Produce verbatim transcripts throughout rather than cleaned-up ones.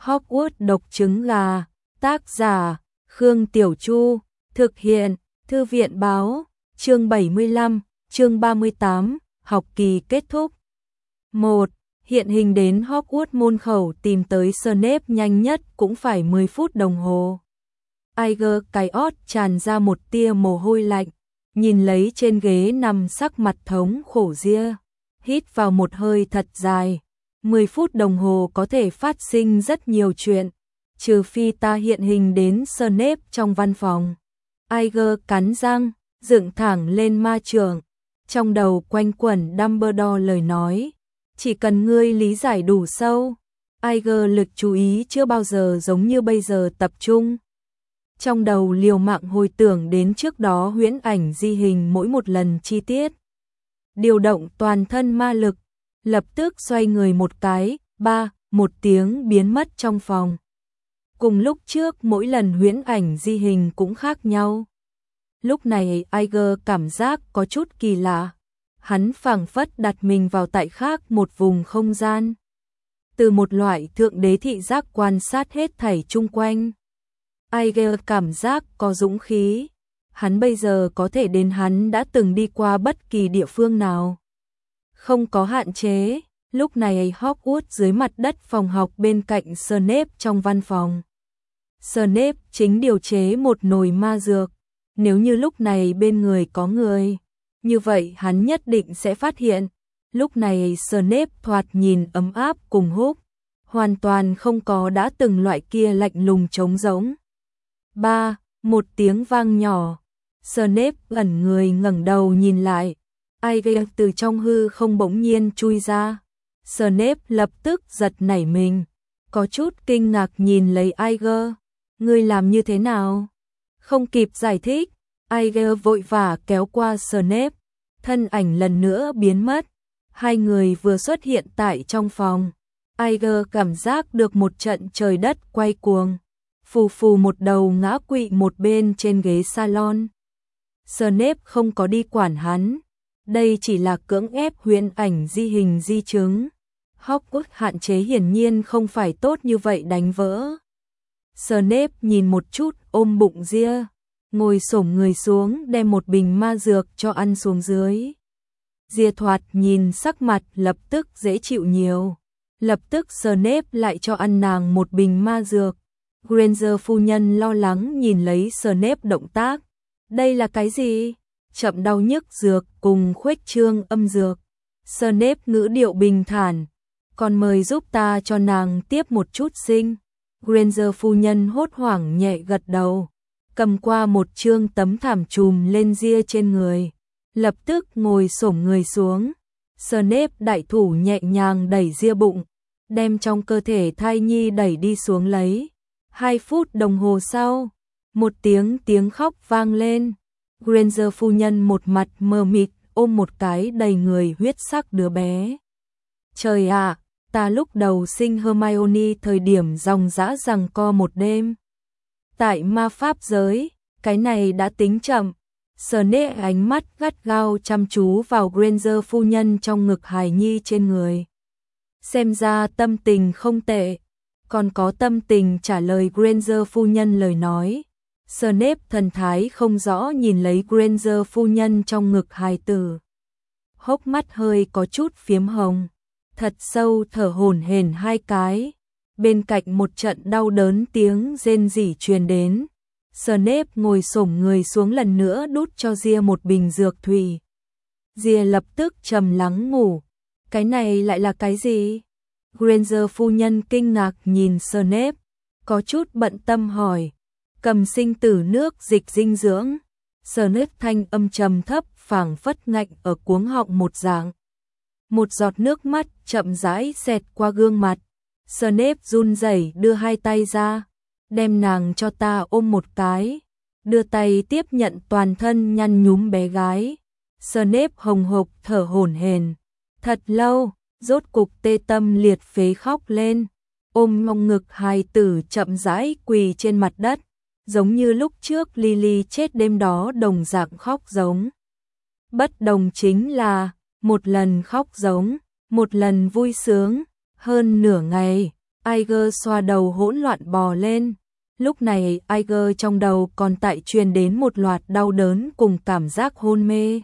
Hogwarts độc trứng gà, tác giả, Khương Tiểu Chu, thực hiện, Thư viện báo, chương bảy mươi lăm, chương ba mươi tám, học kỳ kết thúc. một. Hiện hình đến Hogwarts môn khẩu tìm tới Snape nhanh nhất cũng phải mười phút đồng hồ. Iger cái ót tràn ra một tia mồ hôi lạnh, nhìn lấy trên ghế nằm sắc mặt thống khổ ria, hít vào một hơi thật dài. mười phút đồng hồ có thể phát sinh rất nhiều chuyện, trừ phi ta hiện hình đến Snape trong văn phòng. Iger cắn răng, dựng thẳng lên ma chưởng, trong đầu quanh quẩn Dumbledore lời nói, chỉ cần ngươi lý giải đủ sâu. Iger lực chú ý chưa bao giờ giống như bây giờ tập trung. Trong đầu liều mạng hồi tưởng đến trước đó huyễn ảnh di hình mỗi một lần chi tiết. Điều động toàn thân ma lực, lập tức xoay người một cái, ba, một tiếng biến mất trong phòng. Cùng lúc trước mỗi lần huyễn ảnh di hình cũng khác nhau. Lúc này Iger cảm giác có chút kỳ lạ. Hắn phảng phất đặt mình vào tại khác một vùng không gian. Từ một loại thượng đế thị giác quan sát hết thảy chung quanh. Iger cảm giác có dũng khí. Hắn bây giờ có thể đến hắn đã từng đi qua bất kỳ địa phương nào. Không có hạn chế. Lúc này Hogwarts dưới mặt đất phòng học bên cạnh Snape trong văn phòng. Snape chính điều chế một nồi ma dược. Nếu như lúc này bên người có người, như vậy hắn nhất định sẽ phát hiện. Lúc này Snape thoạt nhìn ấm áp cùng húc, hoàn toàn không có đã từng loại kia lạnh lùng trống rỗng. Ba, một tiếng vang nhỏ. Snape ẩn người ngẩng đầu nhìn lại. Iger từ trong hư không bỗng nhiên chui ra. Snape lập tức giật nảy mình, có chút kinh ngạc nhìn lấy Iger. Ngươi làm như thế nào? Không kịp giải thích, Iger vội vã kéo qua Snape, thân ảnh lần nữa biến mất. Hai người vừa xuất hiện tại trong phòng. Iger cảm giác được một trận trời đất quay cuồng, phù phù một đầu ngã quỵ một bên trên ghế salon. Snape không có đi quản hắn, đây chỉ là cưỡng ép huyễn ảnh di hình di chứng. Hogwarts hạn chế hiển nhiên không phải tốt như vậy đánh vỡ. Snape nhìn một chút ôm bụng ria, ngồi xổm người xuống đem một bình ma dược cho ăn xuống dưới. Ria thoạt nhìn sắc mặt lập tức dễ chịu nhiều. Lập tức Snape lại cho ăn nàng một bình ma dược. Granger phu nhân lo lắng nhìn lấy Snape động tác. Đây là cái gì? Chậm đau nhức dược cùng khuếch trương âm dược. Snape ngữ điệu bình thản. Còn mời giúp ta cho nàng tiếp một chút sinh. Granger phu nhân hốt hoảng nhẹ gật đầu, cầm qua một trương tấm thảm trùm lên ria trên người, lập tức ngồi xổm người xuống. Snape đại thủ nhẹ nhàng đẩy ria bụng, đem trong cơ thể thai nhi đẩy đi xuống lấy. Hai phút đồng hồ sau, một tiếng tiếng khóc vang lên. Granger phu nhân một mặt mờ mịt ôm một cái đầy người huyết sắc đứa bé. Trời ạ! Ta lúc đầu sinh Hermione thời điểm dòng dã giằng co một đêm. Tại ma pháp giới, cái này đã tính chậm. Snape ánh mắt gắt gao chăm chú vào Granger phu nhân trong ngực hài nhi trên người. Xem ra tâm tình không tệ, còn có tâm tình trả lời Granger phu nhân lời nói. Snape thần thái không rõ nhìn lấy Granger phu nhân trong ngực hài tử. Hốc mắt hơi có chút phiếm hồng. Thật sâu thở hổn hển hai cái. Bên cạnh một trận đau đớn tiếng rên rỉ truyền đến. Snape ngồi xổm người xuống lần nữa đút cho ria một bình dược thủy. Ria lập tức trầm lắng ngủ. Cái này lại là cái gì? Granger phu nhân kinh ngạc nhìn Snape, có chút bận tâm hỏi. Cầm sinh tử nước dịch dinh dưỡng. Snape thanh âm trầm thấp phảng phất ngạnh ở cuống họng một dạng. Một giọt nước mắt chậm rãi xẹt qua gương mặt. Snape run rẩy đưa hai tay ra, đem nàng cho ta ôm một cái, đưa tay tiếp nhận toàn thân nhăn nhúm bé gái. Snape hồng hộc thở hổn hển, thật lâu, rốt cục tê tâm liệt phế khóc lên, ôm ngông ngực hài tử chậm rãi quỳ trên mặt đất, giống như lúc trước Lily chết đêm đó đồng dạng khóc giống. Bất đồng chính là, một lần khóc giống, một lần vui sướng, hơn nửa ngày, Iger xoa đầu hỗn loạn bò lên. Lúc này Iger trong đầu còn tại truyền đến một loạt đau đớn cùng cảm giác hôn mê.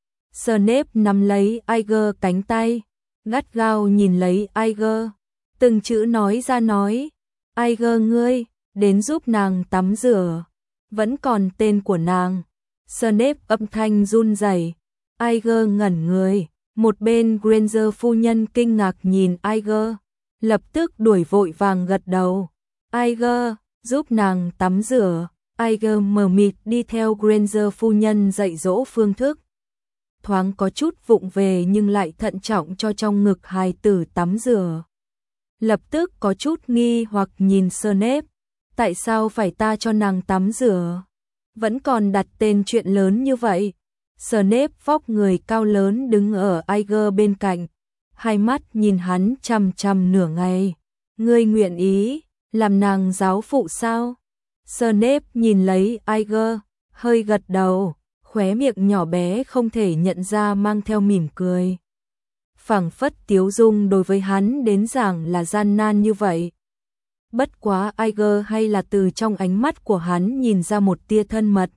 Snape nắm lấy Iger cánh tay, gắt gao nhìn lấy Iger, từng chữ nói ra nói, Iger ngươi, đến giúp nàng tắm rửa, vẫn còn tên của nàng. Snape âm thanh run rẩy. Iger ngẩn người, một bên Granger phu nhân kinh ngạc nhìn Iger, lập tức đuổi vội vàng gật đầu. Iger, giúp nàng tắm rửa. Iger mờ mịt đi theo Granger phu nhân dạy dỗ phương thức. Thoáng có chút vụng về nhưng lại thận trọng cho trong ngực hài tử tắm rửa. Lập tức có chút nghi hoặc nhìn Snape, tại sao phải ta cho nàng tắm rửa? Vẫn còn đặt tên chuyện lớn như vậy. Snape vóc người cao lớn đứng ở Iger bên cạnh, hai mắt nhìn hắn chằm chằm nửa ngày. Ngươi nguyện ý làm nàng giáo phụ sao? Snape nhìn lấy Iger, hơi gật đầu, khóe miệng nhỏ bé không thể nhận ra mang theo mỉm cười. Phảng phất tiếu dung đối với hắn đến giảng là gian nan như vậy. Bất quá Iger hay là từ trong ánh mắt của hắn nhìn ra một tia thân mật.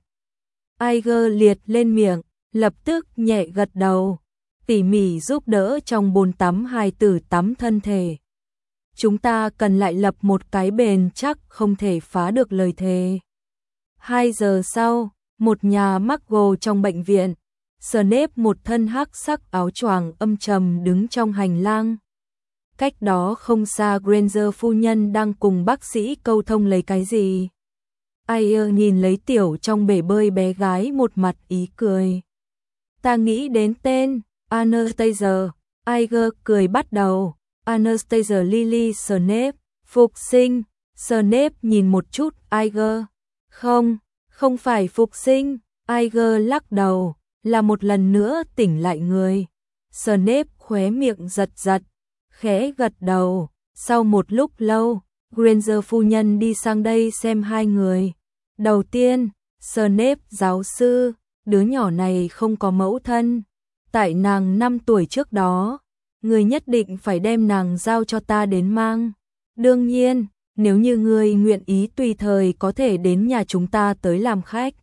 Iger liệt lên miệng, lập tức nhẹ gật đầu, tỉ mỉ giúp đỡ trong bồn tắm hài tử tắm thân thể. Chúng ta cần lại lập một cái bền chắc không thể phá được lời thề. Hai giờ sau, một nhà Muggle trong bệnh viện, Snape một thân hắc sắc áo choàng âm trầm đứng trong hành lang. Cách đó không xa Granger phu nhân đang cùng bác sĩ câu thông lấy cái gì. Iger nhìn lấy tiểu trong bể bơi bé gái một mặt ý cười. Ta nghĩ đến tên, Anastasia. Iger cười bắt đầu. Anastasia Lily Snape, phục sinh. Snape nhìn một chút Iger. Không, không phải phục sinh. Iger lắc đầu, là một lần nữa tỉnh lại người. Snape khóe miệng giật giật, khẽ gật đầu. Sau một lúc lâu, Granger phu nhân đi sang đây xem hai người. Đầu tiên, Snape giáo sư, đứa nhỏ này không có mẫu thân. Tại nàng năm tuổi trước đó, người nhất định phải đem nàng giao cho ta đến mang. Đương nhiên, nếu như người nguyện ý tùy thời có thể đến nhà chúng ta tới làm khách.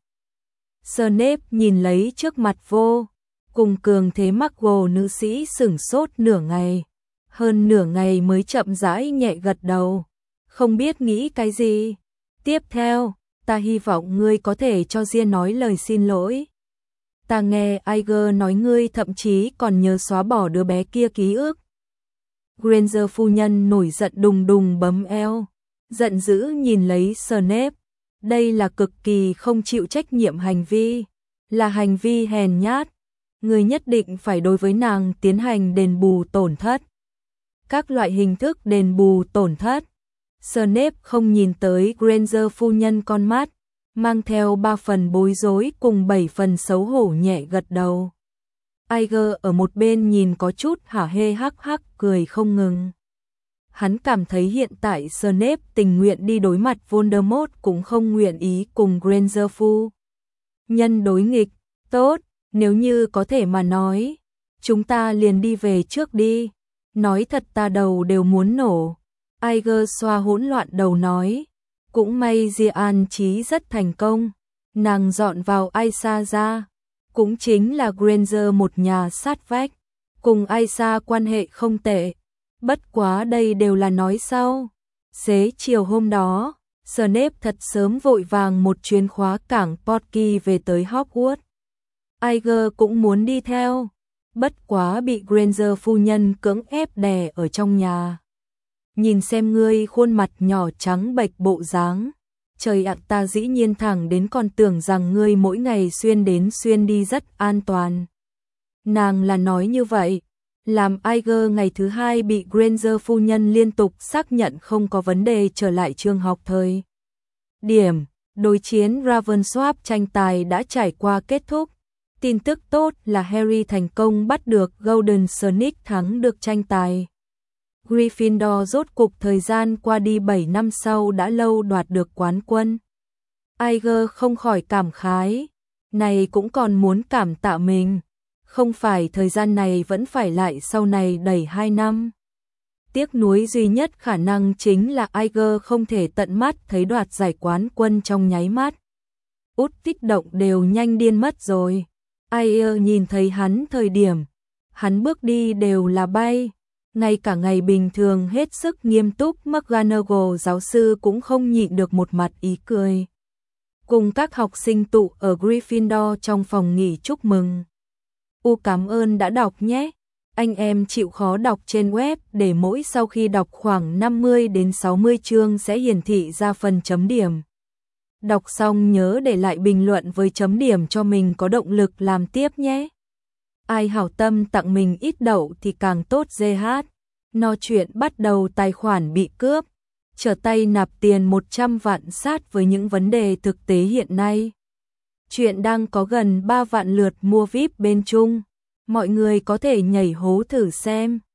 Snape nhìn lấy trước mặt vô cùng cường thế Muggle nữ sĩ sửng sốt nửa ngày. Hơn nửa ngày mới chậm rãi nhẹ gật đầu. Không biết nghĩ cái gì. Tiếp theo, ta hy vọng ngươi có thể cho Ria nói lời xin lỗi. Ta nghe Iger nói ngươi thậm chí còn nhớ xóa bỏ đứa bé kia ký ức. Granger phu nhân nổi giận đùng đùng bấm eo, giận dữ nhìn lấy Snape. Đây là cực kỳ không chịu trách nhiệm hành vi, là hành vi hèn nhát. Ngươi nhất định phải đối với nàng tiến hành đền bù tổn thất. Các loại hình thức đền bù tổn thất. Snape không nhìn tới Granger phu nhân con mắt, mang theo ba phần bối rối cùng bảy phần xấu hổ nhẹ gật đầu. Iger ở một bên nhìn có chút hả hê hắc hắc cười không ngừng. Hắn cảm thấy hiện tại Snape tình nguyện đi đối mặt Voldemort cũng không nguyện ý cùng Granger phu nhân đối nghịch. Tốt, nếu như có thể mà nói, chúng ta liền đi về trước đi. Nói thật ta đầu đều muốn nổ. Iger xoa hỗn loạn đầu nói. Cũng may Ria an trí rất thành công. Nàng dọn vào Aisa ra. Cũng chính là Granger một nhà sát vách. Cùng Aisa quan hệ không tệ. Bất quá đây đều là nói sau. Xế chiều hôm đó, Snape thật sớm vội vàng một chuyến khóa cảng Portkey về tới Hogwarts. Iger cũng muốn đi theo. Bất quá bị Granger phu nhân cưỡng ép đè ở trong nhà. Nhìn xem ngươi khuôn mặt nhỏ trắng bệch bộ dáng. Trời ạ, ta dĩ nhiên thẳng đến còn tưởng rằng ngươi mỗi ngày xuyên đến xuyên đi rất an toàn. Nàng là nói như vậy, làm Iger ngày thứ hai bị Granger phu nhân liên tục xác nhận không có vấn đề trở lại trường học thời. Điểm, đối chiến Ravensworth tranh tài đã trải qua kết thúc. Tin tức tốt là Harry thành công bắt được Golden Snake thắng được tranh tài. Gryffindor rốt cục thời gian qua đi bảy năm sau đã lâu đoạt được quán quân. Iger không khỏi cảm khái, này cũng còn muốn cảm tạ mình, không phải thời gian này vẫn phải lại sau này đẩy hai năm. tiếc nuối duy nhất khả năng chính là Iger không thể tận mắt thấy đoạt giải quán quân trong nháy mắt. Út kích động đều nhanh điên mất rồi. Iger nhìn thấy hắn thời điểm, hắn bước đi đều là bay. Ngay cả ngày bình thường hết sức nghiêm túc McGonagall giáo sư cũng không nhịn được một mặt ý cười. Cùng các học sinh tụ ở Gryffindor trong phòng nghỉ chúc mừng. U cảm ơn đã đọc nhé. Anh em chịu khó đọc trên web để mỗi sau khi đọc khoảng năm mươi đến sáu mươi chương sẽ hiển thị ra phần chấm điểm. Đọc xong nhớ để lại bình luận với chấm điểm cho mình có động lực làm tiếp nhé. Ai hảo tâm tặng mình ít đậu thì càng tốt giê hát. No chuyện bắt đầu tài khoản bị cướp. Trở tay nạp tiền một trăm vạn sát với những vấn đề thực tế hiện nay. Chuyện đang có gần ba vạn lượt mua víp bên Trung. Mọi người có thể nhảy hố thử xem.